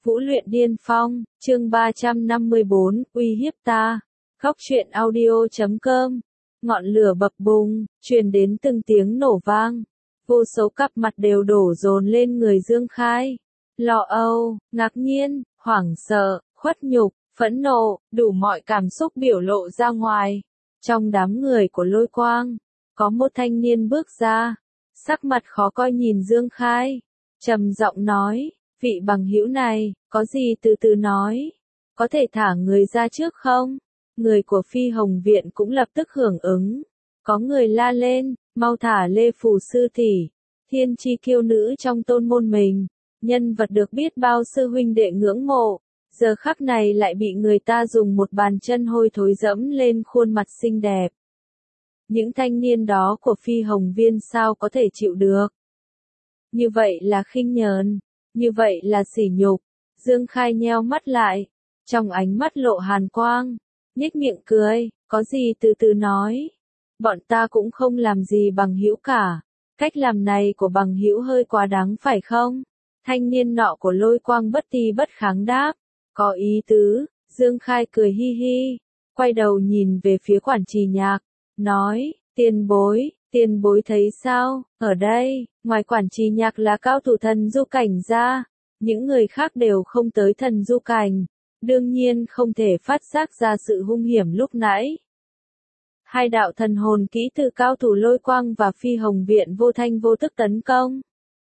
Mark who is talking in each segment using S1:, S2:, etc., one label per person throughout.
S1: Vũ luyện điên phong, chương 354, uy hiếp ta. Góc truyện audio.com. Ngọn lửa bập bùng, truyền đến từng tiếng nổ vang. Vô số cặp mặt đều đổ dồn lên người Dương Khai. Lo âu, ngạc nhiên, hoảng sợ, khuất nhục, phẫn nộ, đủ mọi cảm xúc biểu lộ ra ngoài. Trong đám người của Lôi Quang, có một thanh niên bước ra, sắc mặt khó coi nhìn Dương Khai, trầm giọng nói, vị bằng hữu này, có gì từ từ nói, có thể thả người ra trước không? Người của Phi Hồng Viện cũng lập tức hưởng ứng, có người la lên, mau thả Lê Phù sư tỷ, thiên chi kiêu nữ trong tôn môn mình, nhân vật được biết bao sư huynh đệ ngưỡng mộ, giờ khắc này lại bị người ta dùng một bàn chân hôi thối dẫm lên khuôn mặt xinh đẹp. Những thanh niên đó của Phi Hồng Viên sao có thể chịu được? Như vậy là khinh nhờn, như vậy là sỉ nhục. Dương Khai nheo mắt lại, trong ánh mắt lộ hàn quang, nhếch miệng cười, có gì từ từ nói. Bọn ta cũng không làm gì bằng hữu cả, cách làm này của bằng hữu hơi quá đáng phải không? Thanh niên nọ của Lôi Quang bất ti bất kháng đáp, có ý tứ. Dương Khai cười hi hi, quay đầu nhìn về phía Quản Trì Nhạc, nói, tiền bối thấy sao, ở đây, ngoài Quản Trì Nhạc là cao thủ thần du cảnh ra, những người khác đều không tới thần du cảnh, đương nhiên không thể phát giác ra sự hung hiểm lúc nãy. Hai đạo thần hồn kỹ từ cao thủ Lôi Quang và Phi Hồng Viện vô thanh vô thức tấn công.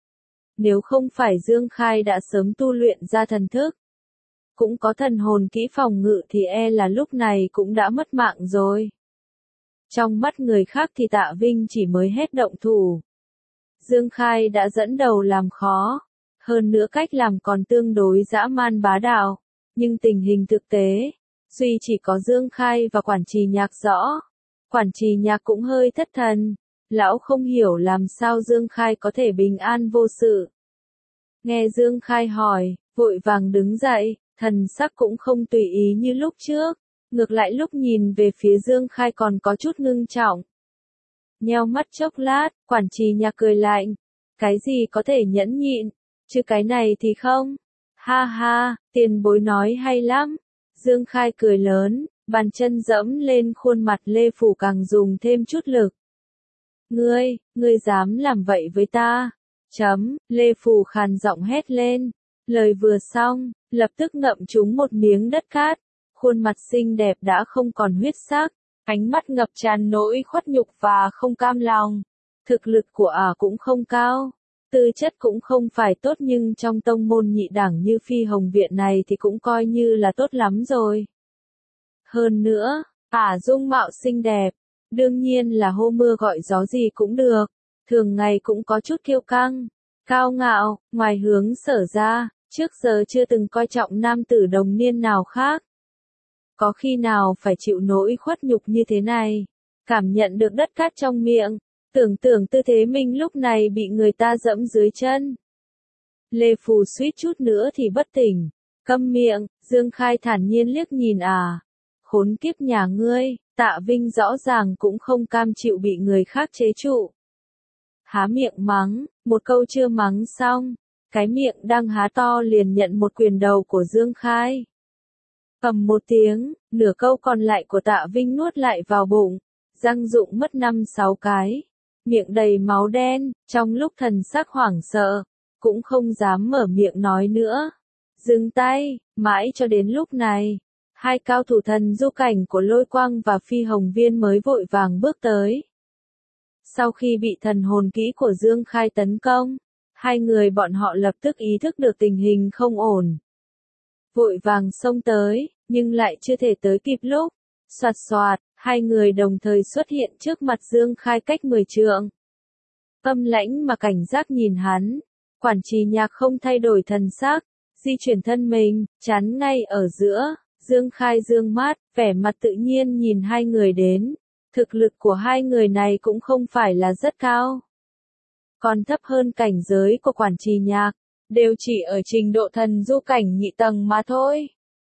S1: Nếu không phải Dương Khai đã sớm tu luyện ra thần thức, cũng có thần hồn kỹ phòng ngự thì e là lúc này cũng đã mất mạng rồi. Trong mắt người khác thì Tạ Vinh chỉ mới hết động thủ. Dương Khai đã dẫn đầu làm khó, hơn nữa cách làm còn tương đối dã man bá đạo, nhưng tình hình thực tế, duy chỉ có Dương Khai và Quản Trì Nhạc rõ. Quản Trì Nhạc cũng hơi thất thần, lão không hiểu làm sao Dương Khai có thể bình an vô sự. Nghe Dương Khai hỏi, vội vàng đứng dậy, thần sắc cũng không tùy ý như lúc trước, ngược lại lúc nhìn về phía Dương Khai còn có chút ngưng trọng. Nheo mắt chốc lát, Quản Trì Nhạc cười lạnh, cái gì có thể nhẫn nhịn, chứ cái này thì không. Ha ha, tiền bối nói hay lắm. Dương Khai cười lớn, bàn chân dẫm lên khuôn mặt Lê Phủ càng dùng thêm chút lực. Ngươi dám làm vậy với ta? Lê Phủ khàn giọng hét lên. Lời vừa xong, lập tức ngậm trúng một miếng đất cát. Khuôn mặt xinh đẹp đã không còn huyết sắc, ánh mắt ngập tràn nỗi khuất nhục và không cam lòng. Thực lực của ả cũng không cao, tư chất cũng không phải tốt nhưng trong tông môn nhị đẳng như Phi Hồng Viện này thì cũng coi như là tốt lắm rồi. Hơn nữa, ả dung mạo xinh đẹp, đương nhiên là hô mưa gọi gió gì cũng được, thường ngày cũng có chút kiêu căng, cao ngạo, ngoài hướng Sở ra, trước giờ chưa từng coi trọng nam tử đồng niên nào khác. Có khi nào phải chịu nỗi khuất nhục như thế này, cảm nhận được đất cát trong miệng, tưởng tượng tư thế mình lúc này bị người ta dẫm dưới chân. Lê Phù suýt chút nữa thì bất tỉnh, câm miệng. Dương Khai thản nhiên liếc nhìn khốn kiếp nhà ngươi, Tạ Vinh rõ ràng cũng không cam chịu bị người khác chế trụ. Há miệng mắng, một câu chưa mắng xong, cái miệng đang há to liền nhận một quyền đầu của Dương Khai. Ầm một tiếng, nửa câu còn lại của Tạ Vinh nuốt lại vào bụng, răng rụng mất 5-6 cái, miệng đầy máu đen, trong lúc thần sắc hoảng sợ, cũng không dám mở miệng nói nữa. Dừng tay, mãi cho đến lúc này, hai cao thủ thần du cảnh của Lôi Quang và Phi Hồng Viên mới vội vàng bước tới. Sau khi bị thần hồn kỹ của Dương Khai tấn công, hai người bọn họ lập tức ý thức được tình hình không ổn. Vội vàng xông tới, nhưng lại chưa thể tới kịp lúc. Soạt soạt, hai người đồng thời xuất hiện trước mặt Dương Khai cách 10 trượng. Âm lãnh mà cảnh giác nhìn hắn, Quản Trì Nhạc không thay đổi thần sắc, di chuyển thân mình, chắn ngay ở giữa. Dương Khai dương mắt, vẻ mặt tự nhiên nhìn hai người đến. Thực lực của hai người này cũng không phải là rất cao, còn thấp hơn cảnh giới của Quản Trì Nhạc, đều chỉ ở trình độ thần du cảnh nhị tầng mà thôi.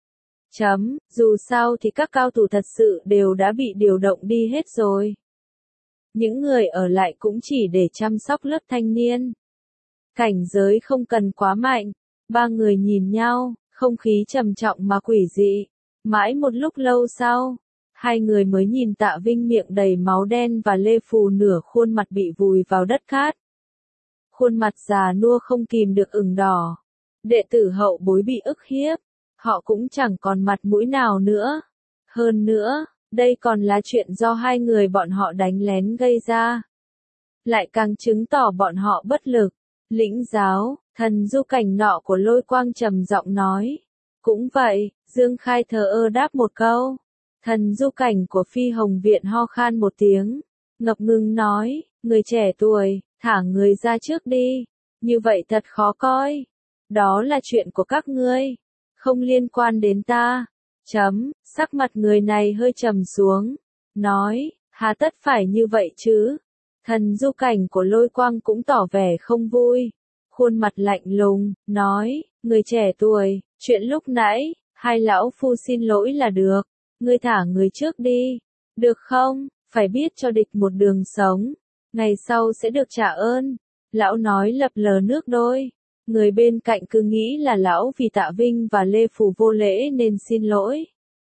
S1: Dù sao thì các cao thủ thật sự đều đã bị điều động đi hết rồi. Những người ở lại cũng chỉ để chăm sóc lớp thanh niên. Cảnh giới không cần quá mạnh, ba người nhìn nhau, Không khí trầm trọng mà quỷ dị. Mãi một lúc lâu sau, hai người mới nhìn Tạ Vinh miệng đầy máu đen và Lê Phù nửa khuôn mặt bị vùi vào đất cát. Khuôn mặt già nua không kìm được ửng đỏ. Đệ tử hậu bối bị ức hiếp, họ cũng chẳng còn mặt mũi nào nữa. Hơn nữa, đây còn là chuyện do hai người bọn họ đánh lén gây ra. Lại càng chứng tỏ bọn họ bất lực. Lĩnh giáo, thần du cảnh nọ của Lôi Quang trầm giọng nói. Cũng vậy, Dương Khai thờ ơ đáp một câu. Thần du cảnh của Phi Hồng Viện ho khan một tiếng, ngập ngừng nói, người trẻ tuổi, thả người ra trước đi. Như vậy thật khó coi. Đó là chuyện của các ngươi, không liên quan đến ta. Sắc mặt người này hơi trầm xuống, nói, hà tất phải như vậy chứ. Thần du cảnh của Lôi Quang cũng tỏ vẻ không vui, khuôn mặt lạnh lùng, nói, người trẻ tuổi, chuyện lúc nãy, hai lão phu xin lỗi là được, ngươi thả người trước đi, được không, phải biết cho địch một đường sống, ngày sau sẽ được trả ơn. Lão nói lập lờ nước đôi, người bên cạnh cứ nghĩ là lão vì Tạ Vinh và Lê Phù vô lễ nên xin lỗi.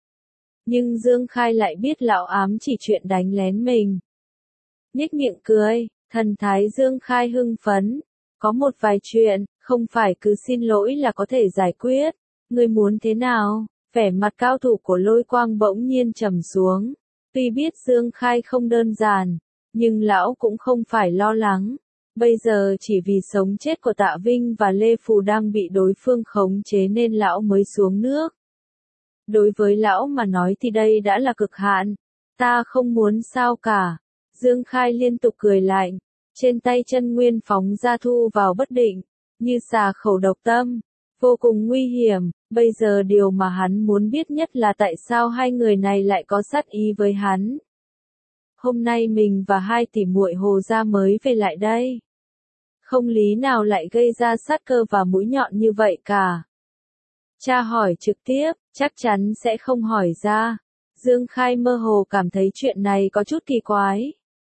S1: Nhưng Dương Khai lại biết lão ám chỉ chuyện đánh lén mình. Nhếch miệng cười, thần thái Dương Khai hưng phấn. Có một vài chuyện, không phải cứ xin lỗi là có thể giải quyết. Ngươi muốn thế nào? Vẻ mặt cao thủ của Lôi Quang bỗng nhiên trầm xuống. Tuy biết Dương Khai không đơn giản, nhưng lão cũng không phải lo lắng. Bây giờ chỉ vì sống chết của Tạ Vinh và Lê Phù đang bị đối phương khống chế nên lão mới xuống nước. Đối với lão mà nói thì đây đã là cực hạn. Ta không muốn sao cả. Dương Khai liên tục cười lạnh. Trên tay chân nguyên phóng ra thu vào bất định. Như xà khẩu độc tâm. Vô cùng nguy hiểm. Bây giờ điều mà hắn muốn biết nhất là tại sao hai người này lại có sát ý với hắn. Hôm nay mình và hai tỷ muội Hồ gia mới về lại đây. Không lý nào lại gây ra sát cơ và mũi nhọn như vậy cả. Cha hỏi trực tiếp, chắc chắn sẽ không hỏi ra. Dương Khai mơ hồ cảm thấy chuyện này có chút kỳ quái.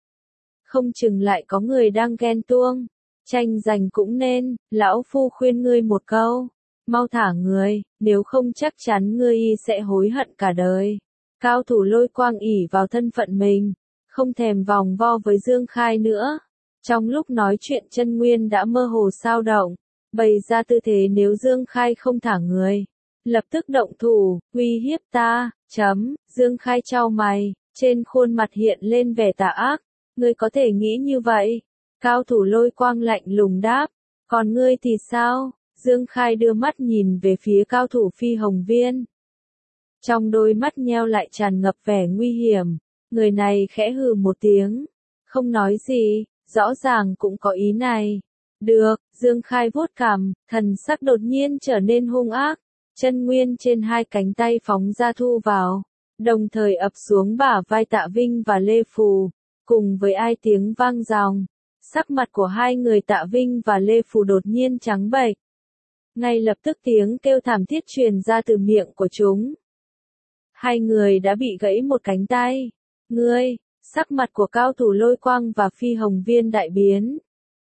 S1: Không chừng lại có người đang ghen tuông. Tranh giành cũng nên, lão phu khuyên ngươi một câu. Mau thả người, nếu không chắc chắn ngươi sẽ hối hận cả đời. Cao thủ Lôi Quang ỷ vào thân phận mình, không thèm vòng vo với Dương Khai nữa. Trong lúc nói chuyện chân nguyên đã mơ hồ xao động, bày ra tư thế nếu Dương Khai không thả người, lập tức động thủ, uy hiếp ta. Dương Khai chau mày, trên khuôn mặt hiện lên vẻ tà ác. Ngươi có thể nghĩ như vậy? Cao thủ Lôi Quang lạnh lùng đáp. Còn ngươi thì sao? Dương Khai đưa mắt nhìn về phía cao thủ Phi Hồng Viên. Trong đôi mắt nheo lại tràn ngập vẻ nguy hiểm. Người này khẽ hừ một tiếng, không nói gì, rõ ràng cũng có ý này. Được, Dương Khai vuốt cằm, thần sắc đột nhiên trở nên hung ác. Chân nguyên trên hai cánh tay phóng ra thu vào, đồng thời ập xuống bả vai Tạ Vinh và Lê Phù, cùng với ai tiếng vang ròng. Sắc mặt của hai người Tạ Vinh và Lê Phù đột nhiên trắng bệch. Ngay lập tức tiếng kêu thảm thiết truyền ra từ miệng của chúng. Hai người đã bị gãy một cánh tay. Ngươi, sắc mặt của cao thủ Lôi Quang và Phi Hồng Viên đại biến.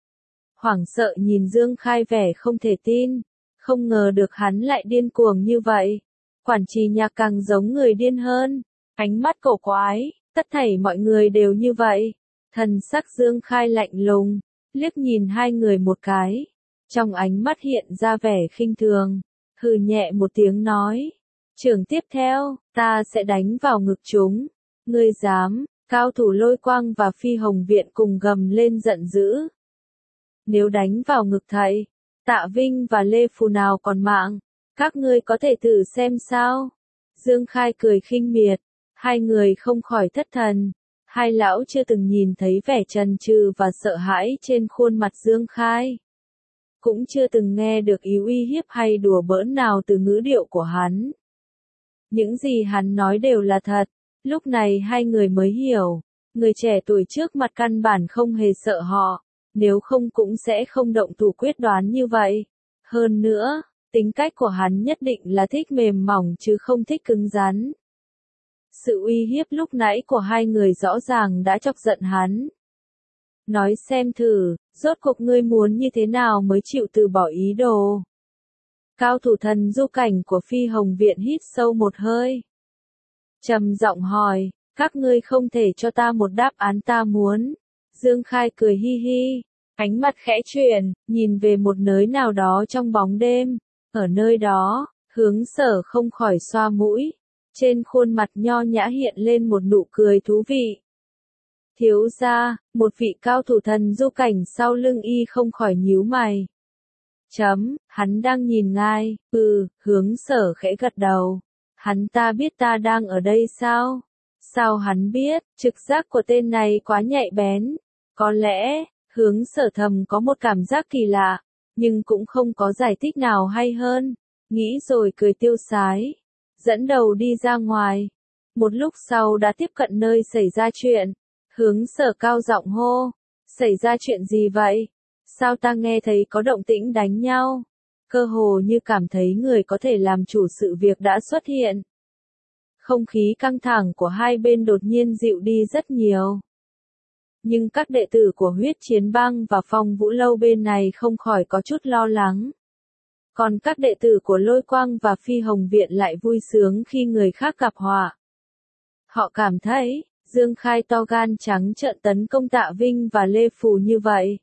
S1: Hoảng sợ nhìn Dương Khai vẻ không thể tin. Không ngờ được hắn lại điên cuồng như vậy. Quản trì nhạc càng giống người điên hơn. Ánh mắt cổ quái, tất thảy mọi người đều như vậy. Thần sắc Dương Khai lạnh lùng, liếc nhìn hai người một cái. Trong ánh mắt hiện ra vẻ khinh thường. Hừ nhẹ một tiếng nói. Trường tiếp theo, ta sẽ đánh vào ngực chúng. Ngươi dám, cao thủ Lôi Quang và Phi Hồng Viện cùng gầm lên giận dữ. Nếu đánh vào ngực thầy, Tạ Vinh và Lê Phù nào còn mạng, các ngươi có thể thử xem sao. Dương Khai cười khinh miệt, hai người không khỏi thất thần. Hai lão chưa từng nhìn thấy vẻ chần chừ và sợ hãi trên khuôn mặt Dương Khai. Cũng chưa từng nghe được ý uy hiếp hay đùa bỡn nào từ ngữ điệu của hắn. Những gì hắn nói đều là thật. Lúc này hai người mới hiểu, người trẻ tuổi trước mặt căn bản không hề sợ họ, nếu không cũng sẽ không động thủ quyết đoán như vậy. Hơn nữa, tính cách của hắn nhất định là thích mềm mỏng chứ không thích cứng rắn. Sự uy hiếp lúc nãy của hai người rõ ràng đã chọc giận hắn. Nói xem thử, rốt cuộc ngươi muốn như thế nào mới chịu từ bỏ ý đồ. Cao thủ thần du cảnh của Phi Hồng Viện hít sâu một hơi. Trầm giọng hỏi, các ngươi không thể cho ta một đáp án ta muốn. Dương Khai cười hi hi, ánh mắt khẽ chuyển, nhìn về một nơi nào đó trong bóng đêm. Ở nơi đó, Hướng Sở không khỏi xoa mũi. Trên khuôn mặt nho nhã hiện lên một nụ cười thú vị. Thiếu gia, một vị cao thủ thần du cảnh sau lưng y không khỏi nhíu mày. Hắn đang nhìn ngài, Hướng Sở khẽ gật đầu. Hắn ta biết ta đang ở đây sao? Sao hắn biết? Trực giác của tên này quá nhạy bén. Có lẽ, Hướng Sở thầm có một cảm giác kỳ lạ, nhưng cũng không có giải thích nào hay hơn. Nghĩ rồi cười tiêu sái, dẫn đầu đi ra ngoài. Một lúc sau đã tiếp cận nơi xảy ra chuyện. Hướng Sở cao giọng hô, xảy ra chuyện gì vậy? Sao ta nghe thấy có động tĩnh đánh nhau? Cơ hồ như cảm thấy người có thể làm chủ sự việc đã xuất hiện. Không khí căng thẳng của hai bên đột nhiên dịu đi rất nhiều. Nhưng các đệ tử của Huyết Chiến Bang và Phong Vũ Lâu bên này không khỏi có chút lo lắng. Còn các đệ tử của Lôi Quang và Phi Hồng Viện lại vui sướng khi người khác gặp họa. Họ cảm thấy, Dương Khai to gan trắng trợn tấn công Tạ Vinh và Lê Phù như vậy,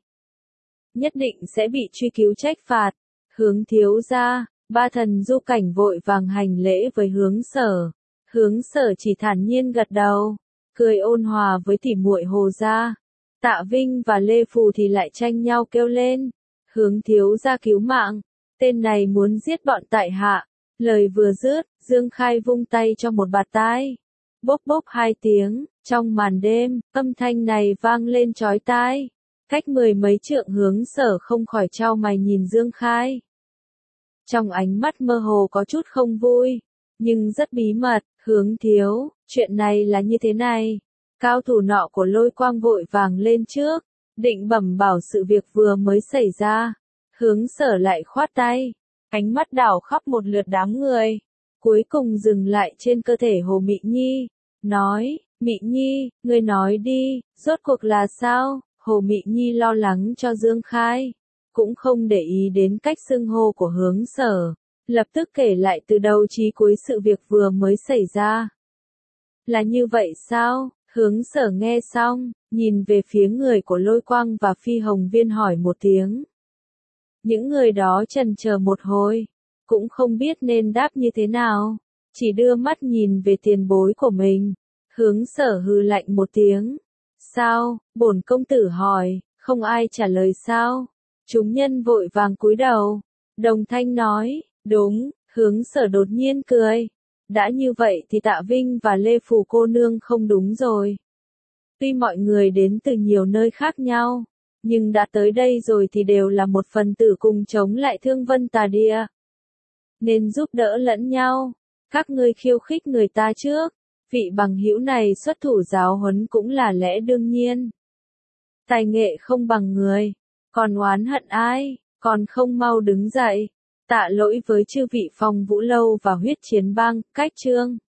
S1: nhất định sẽ bị truy cứu trách phạt. Hướng thiếu gia, ba thần du cảnh vội vàng hành lễ với Hướng Sở. Hướng Sở chỉ thản nhiên gật đầu, cười ôn hòa với tỉ muội Hồ gia. Tạ Vinh và Lê Phù thì lại tranh nhau kêu lên, Hướng thiếu gia cứu mạng, tên này muốn giết bọn tại hạ. Lời vừa dứt, Dương Khai vung tay cho một bạt tai. Bốp bốp hai tiếng, trong màn đêm, âm thanh này vang lên chói tai. Cách mười mấy trượng Hướng Sở không khỏi chau mày nhìn Dương Khai. Trong ánh mắt mơ hồ có chút không vui, nhưng rất bí mật. Hướng thiếu, chuyện này là như thế này. Cao thủ nọ của Lôi Quang vội vàng lên trước, định bẩm bảo sự việc vừa mới xảy ra. Hướng Sở lại khoát tay, ánh mắt đảo khắp một lượt đám người, cuối cùng dừng lại trên cơ thể Hồ Mị Nhi, nói, Mị Nhi, ngươi nói đi, rốt cuộc là sao? Hồ Mị Nhi lo lắng cho Dương Khai, cũng không để ý đến cách xưng hô của Hướng Sở, lập tức kể lại từ đầu chí cuối sự việc vừa mới xảy ra. Là như vậy sao? Hướng Sở nghe xong, nhìn về phía người của Lôi Quang và Phi Hồng Viên hỏi một tiếng. Những người đó chần chờ một hồi, cũng không biết nên đáp như thế nào, chỉ đưa mắt nhìn về tiền bối của mình. Hướng Sở hừ lạnh một tiếng. Sao? Bổn công tử hỏi, không ai trả lời sao? Chúng nhân vội vàng cúi đầu. Đồng thanh nói, đúng. Hướng Sở đột nhiên cười. Đã như vậy thì Tạ Vinh và Lê Phù cô nương không đúng rồi. Tuy mọi người đến từ nhiều nơi khác nhau, nhưng đã tới đây rồi thì đều là một phần tử cùng chống lại Thương Vân Tà Địa. Nên giúp đỡ lẫn nhau. Các ngươi khiêu khích người ta trước, vị bằng hữu này xuất thủ giáo huấn cũng là lẽ đương nhiên. Tài nghệ không bằng người, còn oán hận ai, còn không mau đứng dậy. Tạ lỗi với chư vị Phong Vũ Lâu và Huyết Chiến Bang. Cách chương